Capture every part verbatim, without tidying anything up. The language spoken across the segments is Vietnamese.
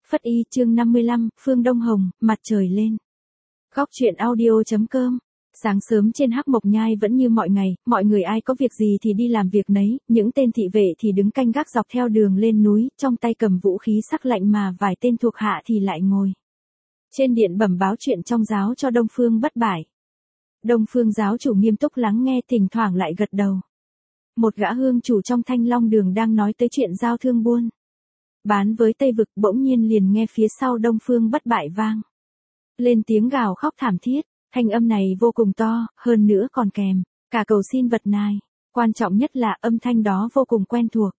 Phất Y chương năm mươi lăm, Phương Đông Hồng, mặt trời lên. Góc truyện audio.com. Sáng sớm trên Hắc Mộc Nhai vẫn như mọi ngày, mọi người ai có việc gì thì đi làm việc nấy, những tên thị vệ thì đứng canh gác dọc theo đường lên núi, trong tay cầm vũ khí sắc lạnh mà vài tên thuộc hạ thì lại ngồi trên điện bẩm báo chuyện trong giáo cho Đông Phương Bất Bại. Đông Phương giáo chủ nghiêm túc lắng nghe, thỉnh thoảng lại gật đầu. Một gã hương chủ trong Thanh Long đường đang nói tới chuyện giao thương buôn bán với Tây Vực, bỗng nhiên liền nghe phía sau Đông Phương Bất Bại vang lên tiếng gào khóc thảm thiết. Thanh âm này vô cùng to, hơn nữa còn kèm cả cầu xin vật nài. Quan trọng nhất là âm thanh đó vô cùng quen thuộc.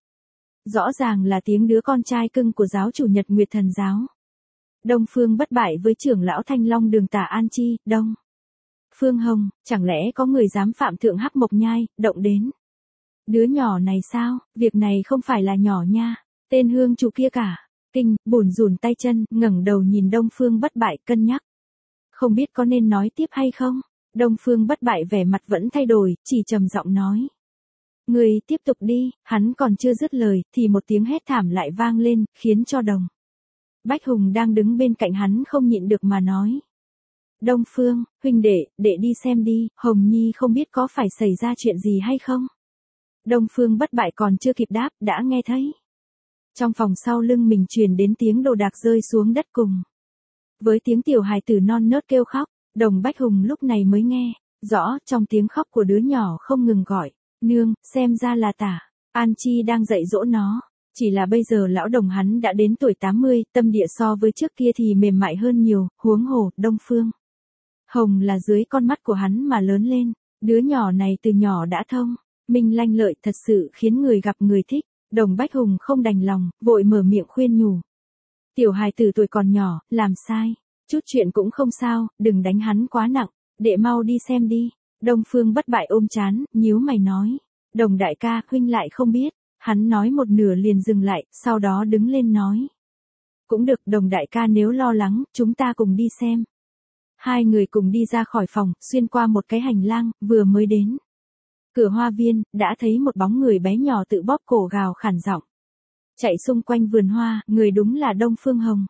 Rõ ràng là tiếng đứa con trai cưng của giáo chủ Nhật Nguyệt Thần giáo. Đông Phương Bất Bại với trưởng lão Thanh Long đường Tả An Chi, Đông Phương Hồng, chẳng lẽ có người dám phạm thượng Hắc Mộc Nhai, động đến đứa nhỏ này sao? Việc này không phải là nhỏ nha. Tên hương chủ kia cả kinh, bủn rủn tay chân, ngẩng đầu nhìn Đông Phương Bất Bại, cân nhắc không biết có nên nói tiếp hay không. Đông Phương Bất Bại vẻ mặt vẫn thay đổi, chỉ trầm giọng nói: "Ngươi tiếp tục đi." Hắn còn chưa dứt lời thì một tiếng hét thảm lại vang lên, khiến cho Đồng Bách Hùng đang đứng bên cạnh hắn không nhịn được mà nói: "Đông Phương, huynh đệ, đệ đi xem đi, Hồng Nhi không biết có phải xảy ra chuyện gì hay không." Đông Phương Bất Bại còn chưa kịp đáp, đã nghe thấy trong phòng sau lưng mình truyền đến tiếng đồ đạc rơi xuống đất cùng với tiếng tiểu hài tử non nớt kêu khóc. Đồng Bách Hùng lúc này mới nghe rõ, trong tiếng khóc của đứa nhỏ không ngừng gọi: "Nương." Xem ra là Tả An Chi đang dạy dỗ nó. Chỉ là bây giờ lão Đồng hắn đã đến tuổi tám mươi, tâm địa so với trước kia thì mềm mại hơn nhiều, huống hồ Đông Phương Hồng là dưới con mắt của hắn mà lớn lên. Đứa nhỏ này từ nhỏ đã thông minh lanh lợi, thật sự khiến người gặp người thích. Đồng Bách Hùng không đành lòng, vội mở miệng khuyên nhủ: "Tiểu hài tử tuổi còn nhỏ, làm sai chút chuyện cũng không sao, đừng đánh hắn quá nặng, đệ mau đi xem đi." Đông Phương Bất Bại ôm trán, nhíu mày nói: "Đồng đại ca, huynh lại không biết." Hắn nói một nửa liền dừng lại, sau đó đứng lên nói: "Cũng được, Đồng đại ca nếu lo lắng, chúng ta cùng đi xem." Hai người cùng đi ra khỏi phòng, xuyên qua một cái hành lang, vừa mới đến cửa hoa viên, đã thấy một bóng người bé nhỏ tự bóp cổ gào khản giọng chạy xung quanh vườn hoa. Người đúng là Đông Phương Hồng.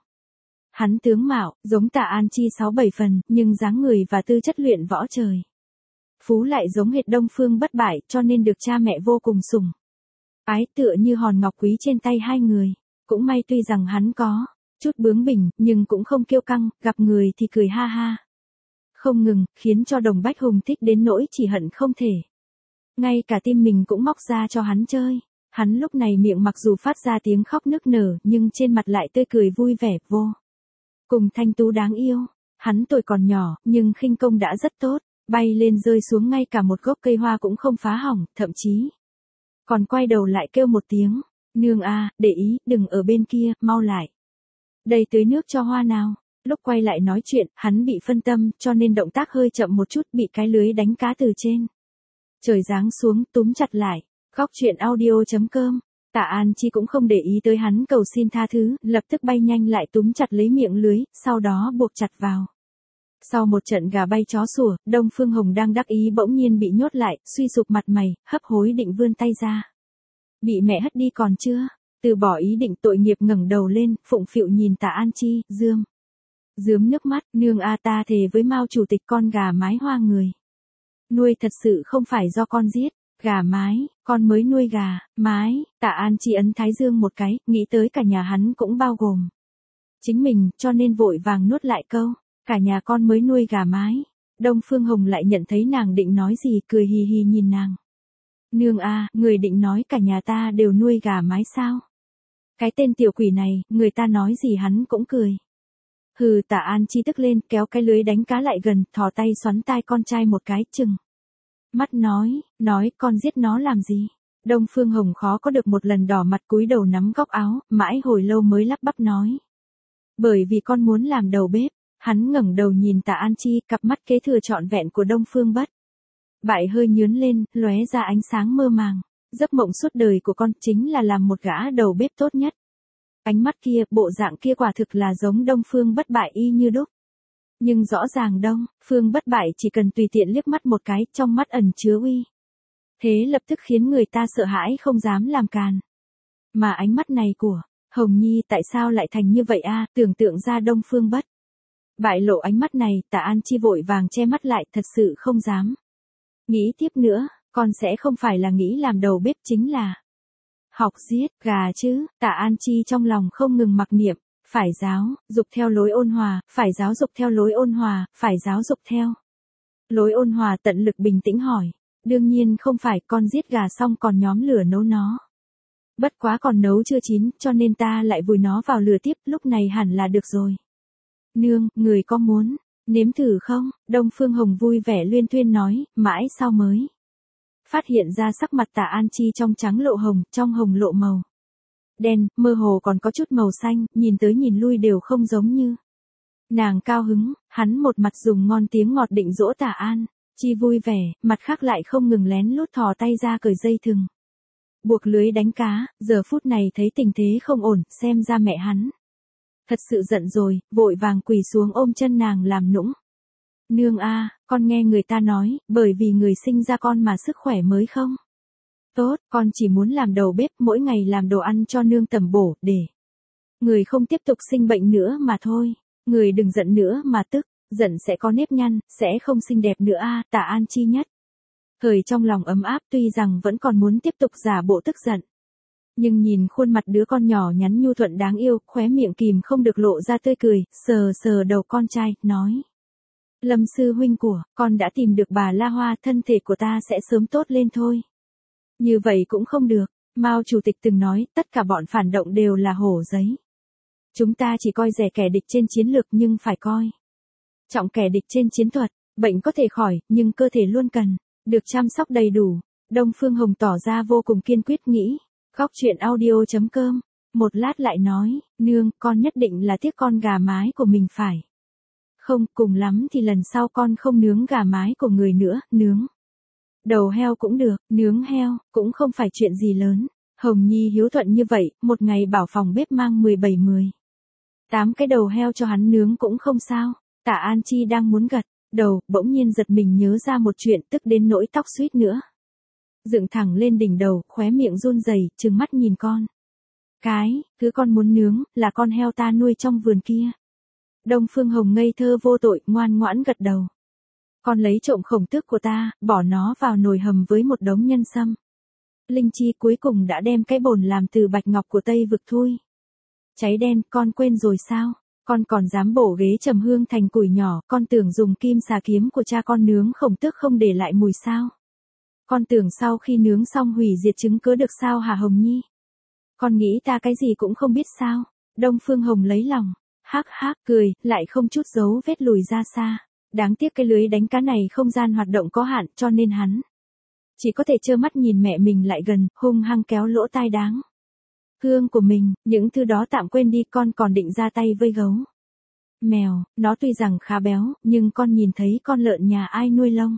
Hắn tướng mạo giống Tả An Chi sáu bảy phần, nhưng dáng người và tư chất luyện võ trời phú lại giống hệt Đông Phương Bất Bại, cho nên được cha mẹ vô cùng sủng ái, tựa như hòn ngọc quý trên tay hai người. Cũng may tuy rằng hắn có chút bướng bỉnh, nhưng cũng không kiêu căng, gặp người thì cười ha ha không ngừng, khiến cho Đồng Bách Hùng thích đến nỗi chỉ hận không thể ngay cả tim mình cũng móc ra cho hắn chơi. Hắn lúc này miệng mặc dù phát ra tiếng khóc nức nở, nhưng trên mặt lại tươi cười vui vẻ vô cùng thanh tú đáng yêu. Hắn tuổi còn nhỏ, nhưng khinh công đã rất tốt, bay lên rơi xuống ngay cả một gốc cây hoa cũng không phá hỏng, thậm chí còn quay đầu lại kêu một tiếng: "Nương a, để ý, đừng ở bên kia, mau lại đây tưới nước cho hoa nào." Lúc quay lại nói chuyện, hắn bị phân tâm, cho nên động tác hơi chậm một chút, bị cái lưới đánh cá từ trên trời giáng xuống, túm chặt lại. Góc truyện audio.com. Tả An Chi cũng không để ý tới hắn cầu xin tha thứ, lập tức bay nhanh lại túm chặt lấy miệng lưới, sau đó buộc chặt vào. Sau một trận gà bay chó sủa, Đông Phương Hồng đang đắc ý bỗng nhiên bị nhốt lại, suy sụp mặt mày, hấp hối định vươn tay ra. Bị mẹ hất đi còn chưa? Từ bỏ ý định tội nghiệp, ngẩng đầu lên, phụng phịu nhìn Tả An Chi, rơm rớm nước mắt: "Nương a, ta thề với Mao chủ tịch, con gà mái hoa người nuôi thật sự không phải do con giết." "Gà mái, con mới nuôi gà mái." Tả An Chi ấn thái dương một cái, nghĩ tới cả nhà hắn cũng bao gồm chính mình, cho nên vội vàng nuốt lại câu: "Cả nhà con mới nuôi gà mái." Đông Phương Hồng lại nhận thấy nàng định nói gì, cười hì hì nhìn nàng: "Nương a, người định nói cả nhà ta đều nuôi gà mái sao?" Cái tên tiểu quỷ này, người ta nói gì hắn cũng cười. Hừ. Tả An Chi tức lên, kéo cái lưới đánh cá lại gần, thò tay xoắn tai con trai một cái, chừng mắt nói: "Nói, con giết nó làm gì?" Đông Phương Hồng khó có được một lần đỏ mặt, cúi đầu nắm góc áo, mãi hồi lâu mới lắp bắp nói: "Bởi vì con muốn làm đầu bếp." Hắn ngẩng đầu nhìn Tả An Chi, cặp mắt kế thừa trọn vẹn của Đông Phương Bất Bại hơi nhướn lên, lóe ra ánh sáng mơ màng. Giấc mộng suốt đời của con chính là làm một gã đầu bếp tốt nhất. Ánh mắt kia, bộ dạng kia quả thực là giống Đông Phương Bất Bại y như đúc. Nhưng rõ ràng Đông Phương Bất Bại chỉ cần tùy tiện liếc mắt một cái, trong mắt ẩn chứa uy thế lập tức khiến người ta sợ hãi không dám làm càn. Mà ánh mắt này của Hồng Nhi tại sao lại thành như vậy a? Tưởng tượng ra Đông Phương Bất bại lộ ánh mắt này, Tạ An Chi vội vàng che mắt lại, thật sự không dám nghĩ tiếp nữa, con sẽ không phải là nghĩ làm đầu bếp chính là học giết gà chứ. Tạ An Chi trong lòng không ngừng mặc niệm, phải giáo dục theo lối ôn hòa, phải giáo dục theo lối ôn hòa, phải giáo dục theo lối ôn hòa. Tận lực bình tĩnh hỏi, đương nhiên không phải, con giết gà xong còn nhóm lửa nấu nó. Bất quá còn nấu chưa chín, cho nên ta lại vùi nó vào lửa tiếp, lúc này hẳn là được rồi. Nương, người có muốn nếm thử không? Đông Phương Hồng vui vẻ luyên thuyên nói, mãi sau mới phát hiện ra sắc mặt Tạ An Chi trong trắng lộ hồng, trong hồng lộ màu đen, mơ hồ còn có chút màu xanh, nhìn tới nhìn lui đều không giống như. Nàng cao hứng, hắn một mặt dùng ngon tiếng ngọt định dỗ Tạ An Chi vui vẻ, mặt khác lại không ngừng lén lút thò tay ra cởi dây thừng buộc lưới đánh cá. Giờ phút này thấy tình thế không ổn, xem ra mẹ hắn thật sự giận rồi, vội vàng quỳ xuống ôm chân nàng làm nũng. Nương a, con nghe người ta nói, bởi vì người sinh ra con mà sức khỏe mới không tốt, con chỉ muốn làm đầu bếp, mỗi ngày làm đồ ăn cho nương tẩm bổ, để người không tiếp tục sinh bệnh nữa mà thôi. Người đừng giận nữa mà tức, giận sẽ có nếp nhăn, sẽ không xinh đẹp nữa a. Tạ An Chi nhất thời trong lòng ấm áp, tuy rằng vẫn còn muốn tiếp tục giả bộ tức giận, nhưng nhìn khuôn mặt đứa con nhỏ nhắn nhu thuận đáng yêu, khóe miệng kìm không được lộ ra tươi cười, sờ sờ đầu con trai, nói. Lâm sư huynh của, con đã tìm được bà La Hoa, thân thể của ta sẽ sớm tốt lên thôi. Như vậy cũng không được, Mao chủ tịch từng nói, tất cả bọn phản động đều là hổ giấy. Chúng ta chỉ coi rẻ kẻ địch trên chiến lược nhưng phải coi trọng kẻ địch trên chiến thuật. Bệnh có thể khỏi, nhưng cơ thể luôn cần được chăm sóc đầy đủ. Đông Phương Hồng tỏ ra vô cùng kiên quyết nghĩ. Góc chuyện audio chấm com. Một lát lại nói, nương, con nhất định là tiếc con gà mái của mình phải. Không, cùng lắm thì lần sau con không nướng gà mái của người nữa, nướng đầu heo cũng được, nướng heo, cũng không phải chuyện gì lớn. Hồng Nhi hiếu thuận như vậy, một ngày bảo phòng bếp mang mười bảy mười tám cái đầu heo cho hắn nướng cũng không sao. Tạ An Chi đang muốn gật đầu, bỗng nhiên giật mình nhớ ra một chuyện, tức đến nỗi tóc suýt nữa dựng thẳng lên đỉnh đầu, khóe miệng run rẩy, trừng mắt nhìn con cái, cứ con muốn nướng, là con heo ta nuôi trong vườn kia. Đông Phương Hồng ngây thơ vô tội, ngoan ngoãn gật đầu. Con lấy trộm khổng tước của ta, bỏ nó vào nồi hầm với một đống nhân sâm. Linh chi cuối cùng đã đem cái bồn làm từ bạch ngọc của Tây vực thui cháy đen, con quên rồi sao? Con còn dám bổ ghế trầm hương thành củi nhỏ, con tưởng dùng kim xà kiếm của cha con nướng khổng tước không để lại mùi sao? Con tưởng sau khi nướng xong hủy diệt chứng cứ được sao hả Hồng Nhi? Con nghĩ ta cái gì cũng không biết sao? Đông Phương Hồng lấy lòng, hắc hắc cười, lại không chút dấu vết lùi ra xa. Đáng tiếc cái lưới đánh cá này không gian hoạt động có hạn, cho nên hắn chỉ có thể trơ mắt nhìn mẹ mình lại gần, hung hăng kéo lỗ tai đáng thương của mình. Những thứ đó tạm quên đi, con còn định ra tay với gấu mèo, nó tuy rằng khá béo, nhưng con nhìn thấy con lợn nhà ai nuôi lông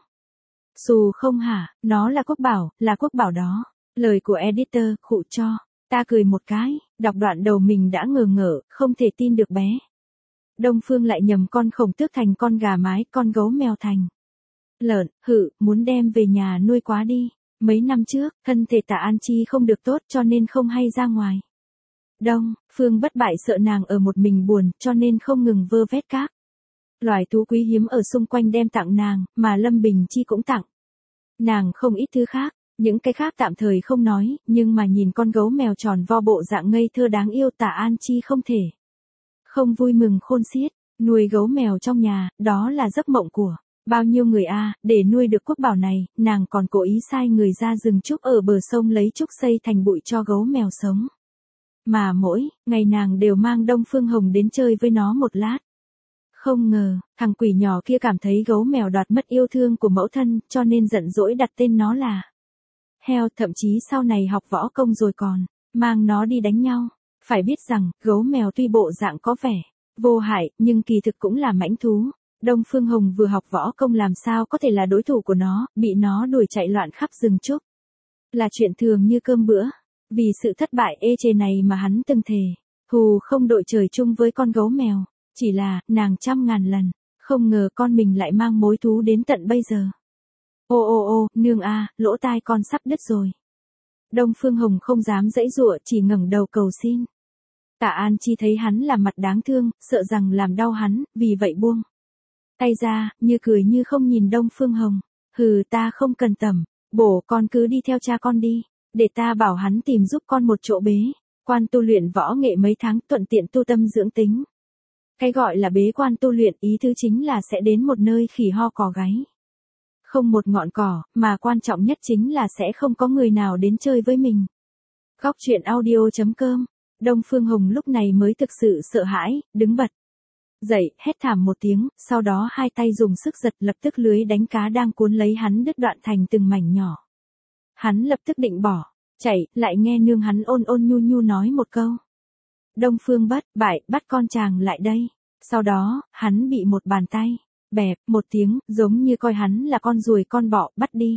xù không hả? Nó là quốc bảo, là quốc bảo đó. Lời của editor, khụ cho. Ta cười một cái, đọc đoạn đầu mình đã ngờ ngợ, không thể tin được bé Đông Phương lại nhầm con khổng tước thành con gà mái, con gấu mèo thành lợn, hự, muốn đem về nhà nuôi quá đi. Mấy năm trước, thân thể Tạ An Chi không được tốt cho nên không hay ra ngoài. Đông Phương Bất bại sợ nàng ở một mình buồn, cho nên không ngừng vơ vét các loài thú quý hiếm ở xung quanh đem tặng nàng, mà Lâm Bình Chi cũng tặng nàng không ít thứ khác. Những cái khác tạm thời không nói, nhưng mà nhìn con gấu mèo tròn vo bộ dạng ngây thơ đáng yêu, Tạ An Chi không thể không vui mừng khôn xiết. Nuôi gấu mèo trong nhà, đó là giấc mộng của bao nhiêu người a. Để nuôi được quốc bảo này, nàng còn cố ý sai người ra rừng trúc ở bờ sông lấy trúc xây thành bụi cho gấu mèo sống. Mà mỗi ngày nàng đều mang Đông Phương Hồng đến chơi với nó một lát. Không ngờ, thằng quỷ nhỏ kia cảm thấy gấu mèo đoạt mất yêu thương của mẫu thân, cho nên giận dỗi đặt tên nó là heo, thậm chí sau này học võ công rồi còn mang nó đi đánh nhau. Phải biết rằng, gấu mèo tuy bộ dạng có vẻ vô hại, nhưng kỳ thực cũng là mãnh thú. Đông Phương Hồng vừa học võ công làm sao có thể là đối thủ của nó, bị nó đuổi chạy loạn khắp rừng trúc là chuyện thường như cơm bữa. Vì sự thất bại ê chề này mà hắn từng thề hù không đội trời chung với con gấu mèo. Chỉ là, nàng trăm ngàn lần không ngờ con mình lại mang mối thú đến tận bây giờ. Ô ô ô, nương a, lỗ tai con sắp đứt rồi. Đông Phương Hồng không dám giãy giụa, chỉ ngẩng đầu cầu xin. Tạ An Chi thấy hắn là mặt đáng thương, sợ rằng làm đau hắn, vì vậy buông tay ra, như cười như không nhìn Đông Phương Hồng. Hừ, ta không cần tẩm bổ, con cứ đi theo cha con đi, để ta bảo hắn tìm giúp con một chỗ bế quan tu luyện võ nghệ mấy tháng, thuận tiện tu tâm dưỡng tính. Cái gọi là bế quan tu luyện, ý thứ chính là sẽ đến một nơi khỉ ho cò gáy. Không một ngọn cỏ, mà quan trọng nhất chính là sẽ không có người nào đến chơi với mình. Góc truyện audio chấm com. Đông Phương Hồng lúc này mới thực sự sợ hãi, đứng bật dậy, hét thảm một tiếng, sau đó hai tay dùng sức giật, lập tức lưới đánh cá đang cuốn lấy hắn đứt đoạn thành từng mảnh nhỏ. Hắn lập tức định bỏ chạy, lại nghe nương hắn ôn ôn nhu nhu nói một câu. Đông Phương bất bại, bắt con chàng lại đây. Sau đó, hắn bị một bàn tay bẹp một tiếng, giống như coi hắn là con ruồi con bọ, bắt đi.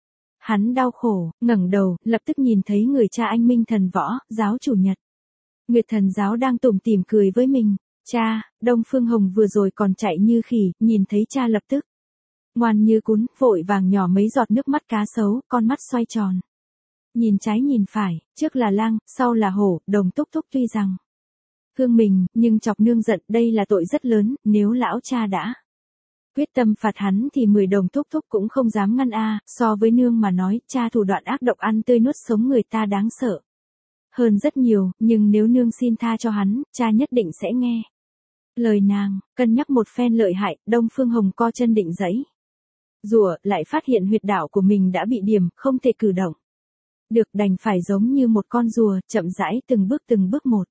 Hắn đau khổ, ngẩng đầu, lập tức nhìn thấy người cha anh minh thần võ, giáo chủ Nhật Nguyệt thần giáo đang tủm tỉm cười với mình. Cha, Đông Phương Hồng vừa rồi còn chạy như khỉ, nhìn thấy cha lập tức ngoan như cún, vội vàng nhỏ mấy giọt nước mắt cá sấu, con mắt xoay tròn. Nhìn trái nhìn phải, trước là lang, sau là hổ, đồng túc túc tuy rằng thương mình, nhưng chọc nương giận, đây là tội rất lớn, nếu lão cha đã quyết tâm phạt hắn thì mười đồng thúc thúc cũng không dám ngăn a. So với nương mà nói, cha thủ đoạn ác độc ăn tươi nuốt sống người ta đáng sợ hơn rất nhiều, nhưng nếu nương xin tha cho hắn, cha nhất định sẽ nghe lời nàng. Cân nhắc một phen lợi hại, Đông Phương Hồng co chân định giãy rùa, lại phát hiện huyệt đạo của mình đã bị điểm, không thể cử động được, đành phải giống như một con rùa, chậm rãi từng bước từng bước một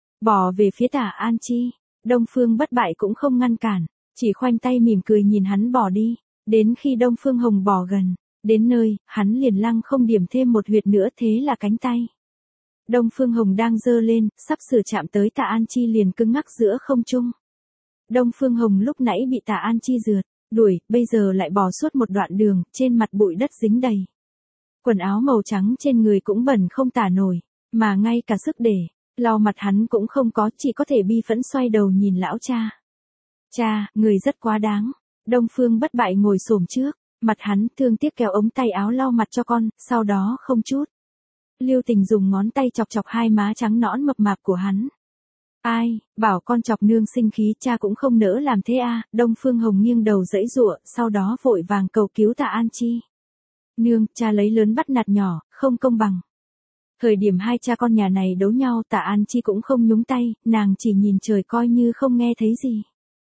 bò về phía Tạ An Chi. Đông Phương bất bại cũng không ngăn cản, chỉ khoanh tay mỉm cười nhìn hắn bỏ đi. Đến khi Đông Phương Hồng bò gần đến nơi, hắn liền lăng không điểm thêm một huyệt nữa, thế là cánh tay Đông Phương Hồng đang giơ lên, sắp sửa chạm tới Tạ An Chi liền cứng ngắc giữa không trung. Đông Phương Hồng lúc nãy bị Tạ An Chi rượt đuổi, bây giờ lại bò suốt một đoạn đường, trên mặt bụi đất dính đầy. Quần áo màu trắng trên người cũng bẩn không tả nổi, mà ngay cả sức để lau mặt hắn cũng không có, chỉ có thể bi phẫn xoay đầu nhìn lão cha. Cha, người rất quá đáng. Đông Phương bất bại ngồi xổm trước mặt hắn, thương tiếc kéo ống tay áo lau mặt cho con, sau đó không chút lưu tình dùng ngón tay chọc chọc hai má trắng nõn mập mạp của hắn. Ai, bảo con chọc nương sinh khí, cha cũng không nỡ làm thế a. Đông Phương Hồng nghiêng đầu giãy giụa, sau đó vội vàng cầu cứu Tạ An Chi. Nương, cha lấy lớn bắt nạt nhỏ, không công bằng. Thời điểm hai cha con nhà này đấu nhau, Tạ An Chi cũng không nhúng tay, nàng chỉ nhìn trời coi như không nghe thấy gì.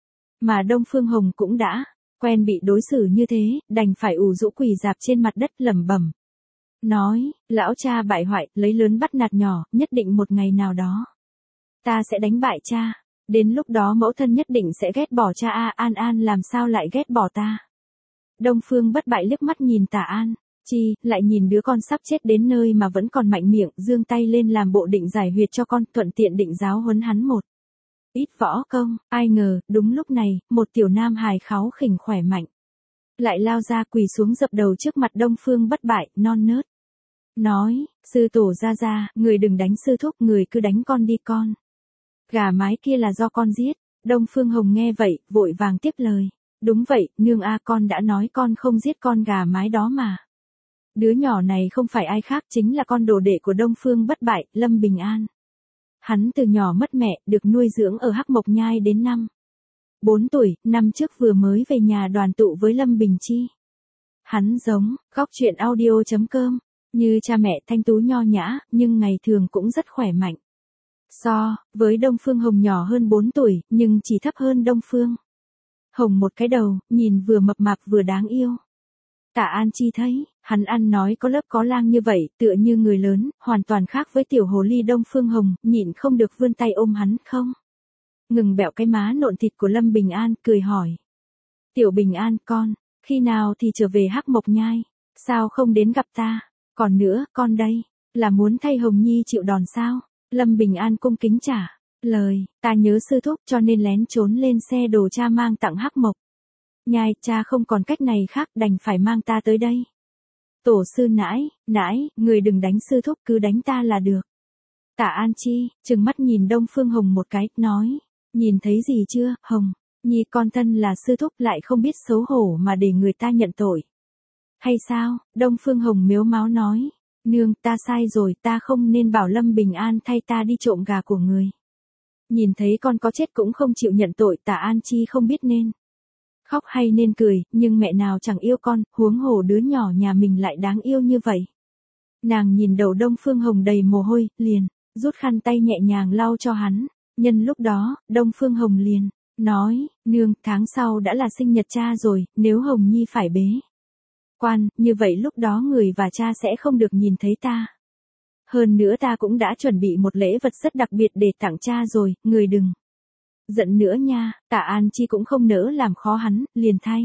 Mà Đông Phương Hồng cũng đã quen bị đối xử như thế, đành phải ủ rũ quỳ dạp trên mặt đất lẩm bẩm nói, lão cha bại hoại, lấy lớn bắt nạt nhỏ, nhất định một ngày nào đó ta sẽ đánh bại cha. Đến lúc đó mẫu thân nhất định sẽ ghét bỏ cha a. An An làm sao lại ghét bỏ ta. Đông Phương bất bại liếc mắt nhìn Tạ An Chi, lại nhìn đứa con sắp chết đến nơi mà vẫn còn mạnh miệng, giương tay lên làm bộ định giải huyệt cho con, thuận tiện định giáo huấn hắn một ít võ công. Ai ngờ, đúng lúc này, một tiểu nam hài kháu khỉnh khỏe mạnh lại lao ra, quỳ xuống dập đầu trước mặt Đông Phương bất bại, non nớt nói, sư tổ ra ra, người đừng đánh sư thúc, người cứ đánh con đi con. Gà mái kia là do con giết. Đông Phương Hồng nghe vậy, vội vàng tiếp lời. Đúng vậy, nương a, con đã nói con không giết con gà mái đó mà. Đứa nhỏ này không phải ai khác, chính là con đồ đệ của Đông Phương bất bại, Lâm Bình An. Hắn từ nhỏ mất mẹ, được nuôi dưỡng ở Hắc Mộc Nhai đến năm bốn tuổi, năm trước vừa mới về nhà đoàn tụ với Lâm Bình Chi. Hắn giống, góc truyện audio chấm com, như cha mẹ thanh tú nho nhã, nhưng ngày thường cũng rất khỏe mạnh. So với Đông Phương Hồng nhỏ hơn bốn tuổi, nhưng chỉ thấp hơn Đông Phương Hồng một cái đầu, nhìn vừa mập mạp vừa đáng yêu. Tạ An Chi thấy, hắn ăn nói có lớp có lang như vậy, tựa như người lớn, hoàn toàn khác với tiểu hồ ly Đông Phương Hồng, nhịn không được vươn tay ôm hắn, không ngừng bẹo cái má nộn thịt của Lâm Bình An, cười hỏi. Tiểu Bình An, con, khi nào thì trở về Hắc Mộc Nhai, sao không đến gặp ta? Còn nữa, con đây, là muốn thay Hồng Nhi chịu đòn sao? Lâm Bình An cung kính trả lời, ta nhớ sư thúc cho nên lén trốn lên xe đồ cha mang tặng Hắc Mộc Nhai, cha không còn cách này khác, đành phải mang ta tới đây. Tổ sư nãi, nãi, người đừng đánh sư thúc, cứ đánh ta là được. Tạ An Chi, trừng mắt nhìn Đông Phương Hồng một cái, nói, nhìn thấy gì chưa, Hồng Nhi con thân là sư thúc lại không biết xấu hổ mà để người ta nhận tội. Hay sao? Đông Phương Hồng mếu máo nói, nương, ta sai rồi, ta không nên bảo Lâm Bình An thay ta đi trộm gà của người. Nhìn thấy con có chết cũng không chịu nhận tội, Tạ An Chi không biết nên khóc hay nên cười, nhưng mẹ nào chẳng yêu con, huống hồ đứa nhỏ nhà mình lại đáng yêu như vậy. Nàng nhìn đầu Đông Phương Hồng đầy mồ hôi, liền rút khăn tay nhẹ nhàng lau cho hắn. Nhân lúc đó, Đông Phương Hồng liền nói, nương, tháng sau đã là sinh nhật cha rồi, nếu Hồng Nhi phải bế quan, như vậy lúc đó người và cha sẽ không được nhìn thấy ta. Hơn nữa ta cũng đã chuẩn bị một lễ vật rất đặc biệt để tặng cha rồi, người đừng giận nữa nha. Tạ An Chi cũng không nỡ làm khó hắn, liền thay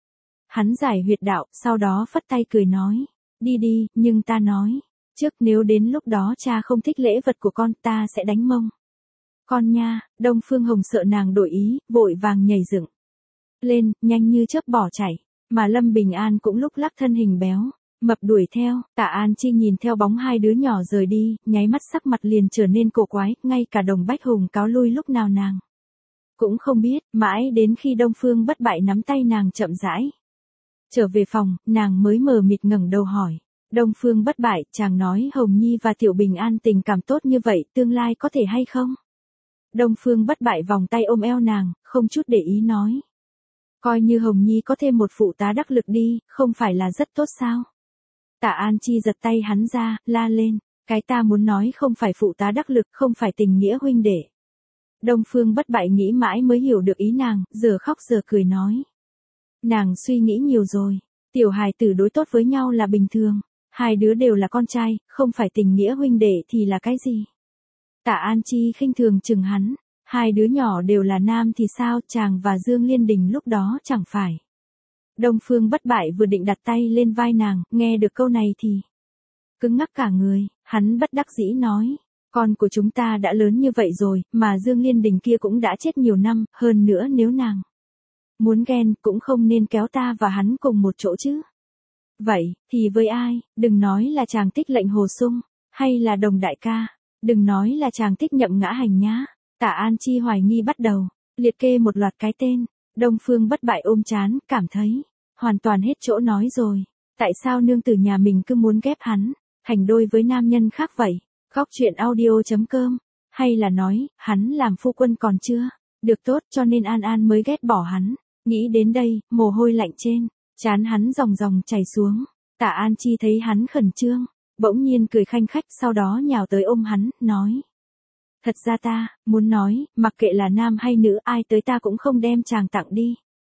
hắn giải huyệt đạo, sau đó phất tay cười nói, đi đi, nhưng ta nói trước, nếu đến lúc đó cha không thích lễ vật của con, ta sẽ đánh mông con nha. Đông Phương Hồng sợ nàng đổi ý, vội vàng nhảy dựng lên, nhanh như chớp bỏ chạy, mà Lâm Bình An cũng lúc lắc thân hình béo mập đuổi theo. Tạ An Chi nhìn theo bóng hai đứa nhỏ rời đi, nháy mắt sắc mặt liền trở nên cổ quái, ngay cả Đồng Bách Hùng cáo lui lúc nào nàng cũng không biết, mãi đến khi Đông Phương Bất Bại nắm tay nàng chậm rãi trở về phòng, nàng mới mờ mịt ngẩng đầu hỏi, Đông Phương Bất Bại, chàng nói Hồng Nhi và Tiểu Bình An tình cảm tốt như vậy, tương lai có thể hay không? Đông Phương Bất Bại vòng tay ôm eo nàng, không chút để ý nói, coi như Hồng Nhi có thêm một phụ tá đắc lực đi, không phải là rất tốt sao? Tạ An Chi giật tay hắn ra, la lên, cái ta muốn nói không phải phụ tá đắc lực, không phải tình nghĩa huynh đệ. Đông Phương Bất Bại nghĩ mãi mới hiểu được ý nàng, giờ khóc giờ cười nói, nàng suy nghĩ nhiều rồi, tiểu hài tử đối tốt với nhau là bình thường, hai đứa đều là con trai, không phải tình nghĩa huynh đệ thì là cái gì? Tạ An Chi khinh thường chừng hắn, hai đứa nhỏ đều là nam thì sao, chàng và Dương Liên Đình lúc đó chẳng phải. Đông Phương Bất Bại vừa định đặt tay lên vai nàng, nghe được câu này thì cứng ngắc cả người, hắn bất đắc dĩ nói, con của chúng ta đã lớn như vậy rồi, mà Dương Liên Đình kia cũng đã chết nhiều năm, hơn nữa nếu nàng muốn ghen cũng không nên kéo ta và hắn cùng một chỗ chứ. Vậy, thì với ai, đừng nói là chàng thích Lệnh Hồ Sung, hay là Đồng đại ca, đừng nói là chàng thích Nhậm Ngã Hành nhá. Tạ An Chi hoài nghi bắt đầu liệt kê một loạt cái tên. Đông Phương Bất Bại ôm chán, cảm thấy hoàn toàn hết chỗ nói rồi. Tại sao nương tử nhà mình cứ muốn ghép hắn thành đôi với nam nhân khác vậy? Góc truyện audio chấm com, hay là nói, hắn làm phu quân còn chưa được tốt cho nên An An mới ghét bỏ hắn. Nghĩ đến đây, mồ hôi lạnh trên trán hắn ròng ròng chảy xuống. Tạ An Chi thấy hắn khẩn trương, bỗng nhiên cười khanh khách, sau đó nhào tới ôm hắn, nói, thật ra ta muốn nói, mặc kệ là nam hay nữ, ai tới ta cũng không đem chàng tặng đi.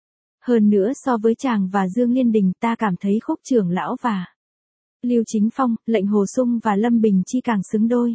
Hơn nữa so với chàng và Dương Liên Đình, ta cảm thấy Khúc trưởng lão và Lưu Chính Phong, Lệnh Hồ Sung và Lâm Bình Chi càng xứng đôi.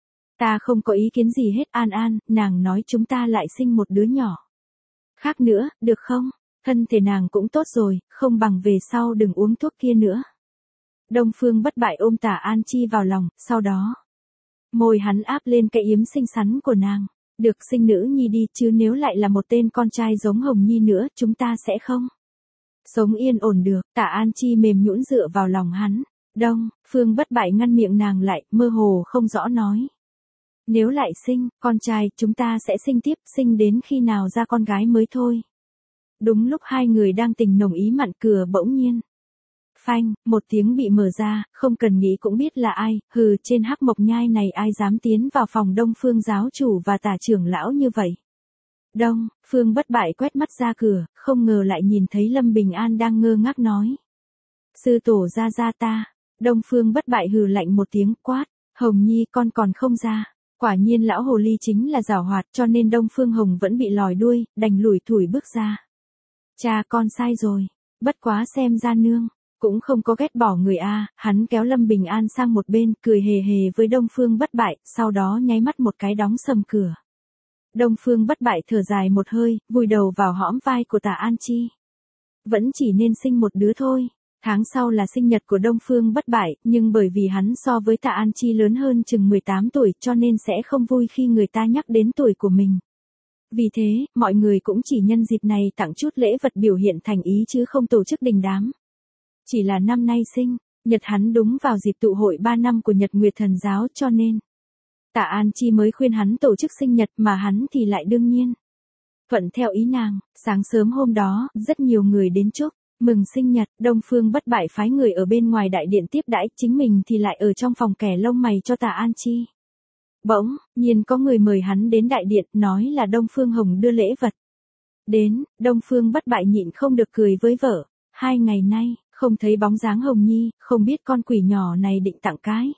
Ta không có ý kiến gì hết. An An, nàng nói chúng ta lại sinh một đứa nhỏ khác nữa, được không? Thân thể nàng cũng tốt rồi, không bằng về sau đừng uống thuốc kia nữa. Đông Phương Bất Bại ôm Tạ An Chi vào lòng, sau đó môi hắn áp lên cái yếm xinh xắn của nàng. Được, sinh nữ nhi đi, chứ nếu lại là một tên con trai giống Hồng Nhi nữa, chúng ta sẽ không sống yên ổn được. Tạ An Chi mềm nhũn dựa vào lòng hắn. Đông Phương Bất Bại ngăn miệng nàng lại, mơ hồ không rõ nói, nếu lại sinh con trai, chúng ta sẽ sinh tiếp, sinh đến khi nào ra con gái mới thôi. Đúng lúc hai người đang tình nồng ý mặn, cửa bỗng nhiên phanh, một tiếng bị mở ra, không cần nghĩ cũng biết là ai. Hừ, trên Hắc Mộc Nhai này ai dám tiến vào phòng Đông Phương giáo chủ và Tả trưởng lão như vậy? Đông Phương Bất Bại quét mắt ra cửa, không ngờ lại nhìn thấy Lâm Bình An đang ngơ ngác nói, sư tổ ra ra ta. Đông Phương Bất Bại hừ lạnh một tiếng, quát, Hồng Nhi con còn không ra. Quả nhiên lão hồ ly chính là giảo hoạt, cho nên Đông Phương Hồng vẫn bị lòi đuôi, đành lủi thủi bước ra. Cha con sai rồi, bất quá xem ra nương cũng không có ghét bỏ người a. Hắn kéo Lâm Bình An sang một bên, cười hề hề với Đông Phương Bất Bại, sau đó nháy mắt một cái đóng sầm cửa. Đông Phương Bất Bại thở dài một hơi, vùi đầu vào hõm vai của Tạ An Chi. Vẫn chỉ nên sinh một đứa thôi. Tháng sau là sinh nhật của Đông Phương Bất Bại, nhưng bởi vì hắn so với Tạ An Chi lớn hơn chừng mười tám tuổi, cho nên sẽ không vui khi người ta nhắc đến tuổi của mình. Vì thế, mọi người cũng chỉ nhân dịp này tặng chút lễ vật biểu hiện thành ý chứ không tổ chức đình đám. Chỉ là năm nay sinh nhật hắn đúng vào dịp tụ hội ba năm của Nhật Nguyệt Thần Giáo, cho nên Tạ An Chi mới khuyên hắn tổ chức sinh nhật, mà hắn thì lại đương nhiên thuận theo ý nàng. Sáng sớm hôm đó, rất nhiều người đến chúc mừng sinh nhật. Đông Phương Bất Bại phái người ở bên ngoài đại điện tiếp đãi, chính mình thì lại ở trong phòng kẻ lông mày cho Tạ An Chi. Bỗng nhiên có người mời hắn đến đại điện, nói là Đông Phương Hồng đưa lễ vật đến. Đông Phương Bất Bại nhịn không được cười với vợ, hai ngày nay, không thấy bóng dáng Hồng Nhi, không biết con quỷ nhỏ này định tặng cái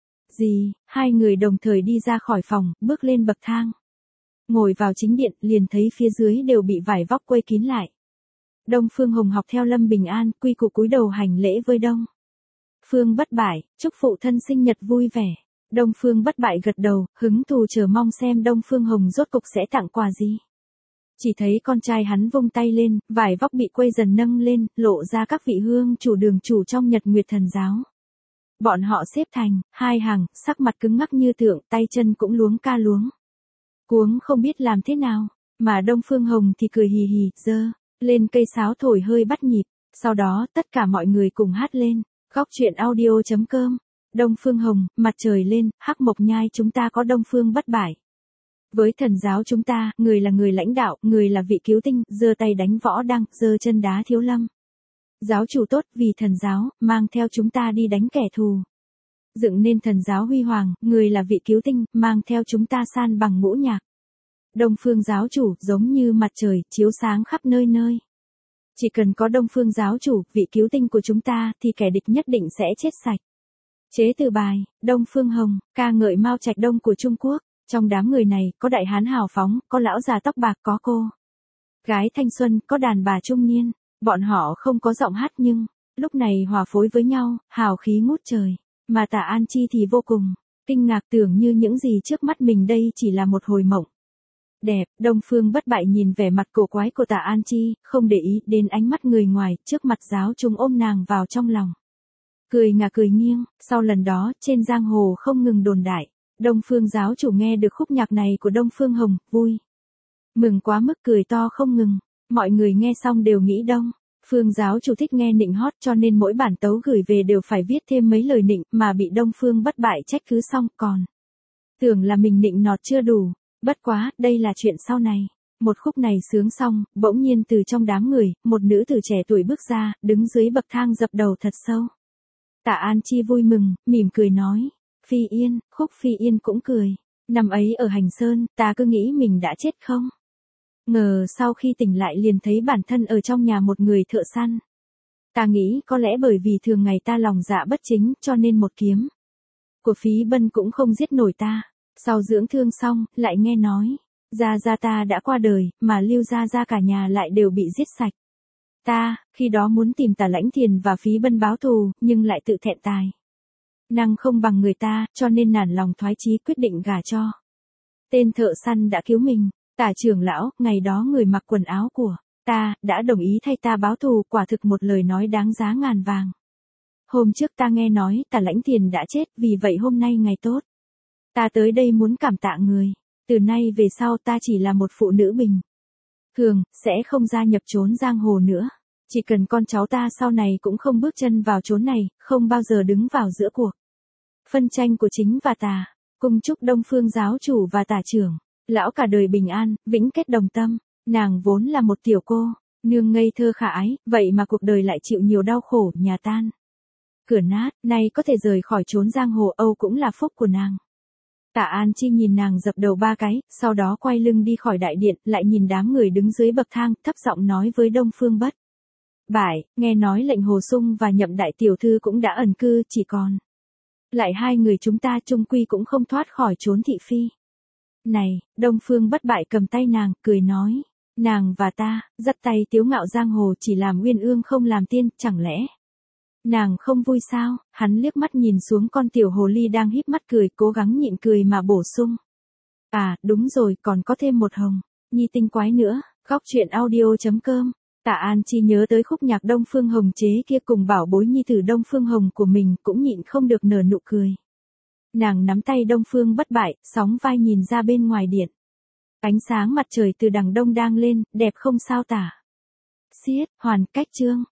gì. Hai người đồng thời đi ra khỏi phòng, bước lên bậc thang. Ngồi vào chính điện, liền thấy phía dưới đều bị vải vóc quây kín lại. Đông Phương Hồng học theo Lâm Bình An, quy củ cúi đầu hành lễ với Đông Phương Bất Bại, chúc phụ thân sinh nhật vui vẻ. Đông Phương Bất Bại gật đầu, hứng thú chờ mong xem Đông Phương Hồng rốt cục sẽ tặng quà gì. Chỉ thấy con trai hắn vung tay lên, vải vóc bị quây dần nâng lên, lộ ra các vị hương chủ đường chủ trong Nhật Nguyệt Thần giáo. Bọn họ xếp thành hai hàng, sắc mặt cứng ngắc như tượng, tay chân cũng luống ca luống cuống không biết làm thế nào, mà Đông Phương Hồng thì cười hì hì, giơ lên cây sáo thổi hơi bắt nhịp, sau đó tất cả mọi người cùng hát lên. Góc truyện audio chấm com. Đông Phương Hồng, mặt trời lên, Hắc Mộc Nhai chúng ta có Đông Phương Bất Bại. Với thần giáo chúng ta, người là người lãnh đạo, người là vị cứu tinh, giơ tay đánh võ đăng, giơ chân đá thiếu lâm. Giáo chủ tốt, vì thần giáo, mang theo chúng ta đi đánh kẻ thù. Dựng nên thần giáo huy hoàng, người là vị cứu tinh, mang theo chúng ta san bằng ngũ nhạc. Đông Phương giáo chủ, giống như mặt trời, chiếu sáng khắp nơi nơi. Chỉ cần có Đông Phương giáo chủ, vị cứu tinh của chúng ta, thì kẻ địch nhất định sẽ chết sạch. Chế từ bài, Đông Phương Hồng, ca ngợi Mao Trạch Đông của Trung Quốc. Trong đám người này, có đại hán hào phóng, có lão già tóc bạc, có cô gái thanh xuân, có đàn bà trung niên. Bọn họ không có giọng hát nhưng, lúc này hòa phối với nhau, hào khí ngút trời. Mà Tạ An Chi thì vô cùng kinh ngạc, tưởng như những gì trước mắt mình đây chỉ là một hồi mộng đẹp. Đông Phương Bất Bại nhìn vẻ mặt cổ quái của Tạ An Chi, không để ý đến ánh mắt người ngoài, trước mặt giáo chúng ôm nàng vào trong lòng. Cười ngả cười nghiêng, sau lần đó, trên giang hồ không ngừng đồn đại. Đông Phương giáo chủ nghe được khúc nhạc này của Đông Phương Hồng, vui mừng quá mức cười to không ngừng. Mọi người nghe xong đều nghĩ Đông Phương giáo chủ thích nghe nịnh hót, cho nên mỗi bản tấu gửi về đều phải viết thêm mấy lời nịnh, mà bị Đông Phương Bất Bại trách cứ xong còn tưởng là mình nịnh nọt chưa đủ. Bất quá, đây là chuyện sau này. Một khúc này sướng xong, bỗng nhiên từ trong đám người, một nữ tử trẻ tuổi bước ra, đứng dưới bậc thang dập đầu thật sâu. Tạ An Chi vui mừng, mỉm cười nói, Phi Yên. Khúc Phi Yên cũng cười, năm ấy ở Hành Sơn, ta cứ nghĩ mình đã chết không ngờ sau khi tỉnh lại liền thấy bản thân ở trong nhà một người thợ săn. Ta nghĩ có lẽ bởi vì thường ngày ta lòng dạ bất chính, cho nên một kiếm của Phí Bân cũng không giết nổi ta. Sau dưỡng thương xong, lại nghe nói, gia gia ta đã qua đời, mà Lưu gia gia cả nhà lại đều bị giết sạch. Ta, khi đó muốn tìm Tả Lãnh Thiền và Phí Bân báo thù, nhưng lại tự thẹn tài năng không bằng người ta, cho nên nản lòng thoái chí quyết định gả cho tên thợ săn đã cứu mình. Tả trưởng lão, ngày đó người mặc quần áo của ta, đã đồng ý thay ta báo thù, quả thực một lời nói đáng giá ngàn vàng. Hôm trước ta nghe nói, Tả Lãnh Thiền đã chết, vì vậy hôm nay ngày tốt. Ta tới đây muốn cảm tạ người. Từ nay về sau ta chỉ là một phụ nữ bình thường, sẽ không gia nhập chốn giang hồ nữa. Chỉ cần con cháu ta sau này cũng không bước chân vào chốn này, không bao giờ đứng vào giữa cuộc phân tranh của chính và tà. Cung chúc Đông Phương giáo chủ và Tả trưởng lão cả đời bình an, vĩnh kết đồng tâm. Nàng vốn là một tiểu cô nương ngây thơ khả ái, vậy mà cuộc đời lại chịu nhiều đau khổ, nhà tan cửa nát, nay có thể rời khỏi chốn giang hồ Âu cũng là phúc của nàng. Tạ An Chi nhìn nàng dập đầu ba cái, sau đó quay lưng đi khỏi đại điện, lại nhìn đám người đứng dưới bậc thang, thấp giọng nói với Đông Phương Bất Bại, nghe nói lệnh Hồ Sung và Nhậm đại tiểu thư cũng đã ẩn cư, chỉ còn lại hai người chúng ta chung quy cũng không thoát khỏi chốn thị phi này. Đông Phương Bất Bại cầm tay nàng, cười nói, nàng và ta, dắt tay tiếu ngạo giang hồ, chỉ làm uyên ương không làm tiên, chẳng lẽ nàng không vui sao? Hắn liếc mắt nhìn xuống con tiểu hồ ly đang híp mắt cười, cố gắng nhịn cười mà bổ sung, à, đúng rồi, còn có thêm một Hồng Nhi tinh quái nữa. Góc truyện audio chấm com. Tạ An Chi nhớ tới khúc nhạc Đông Phương Hồng chế kia cùng bảo bối nhi tử Đông Phương Hồng của mình, cũng nhịn không được nở nụ cười. Nàng nắm tay Đông Phương Bất Bại, sóng vai nhìn ra bên ngoài điện. Ánh sáng mặt trời từ đằng đông đang lên, đẹp không sao tả xiết. Hoàn cách chương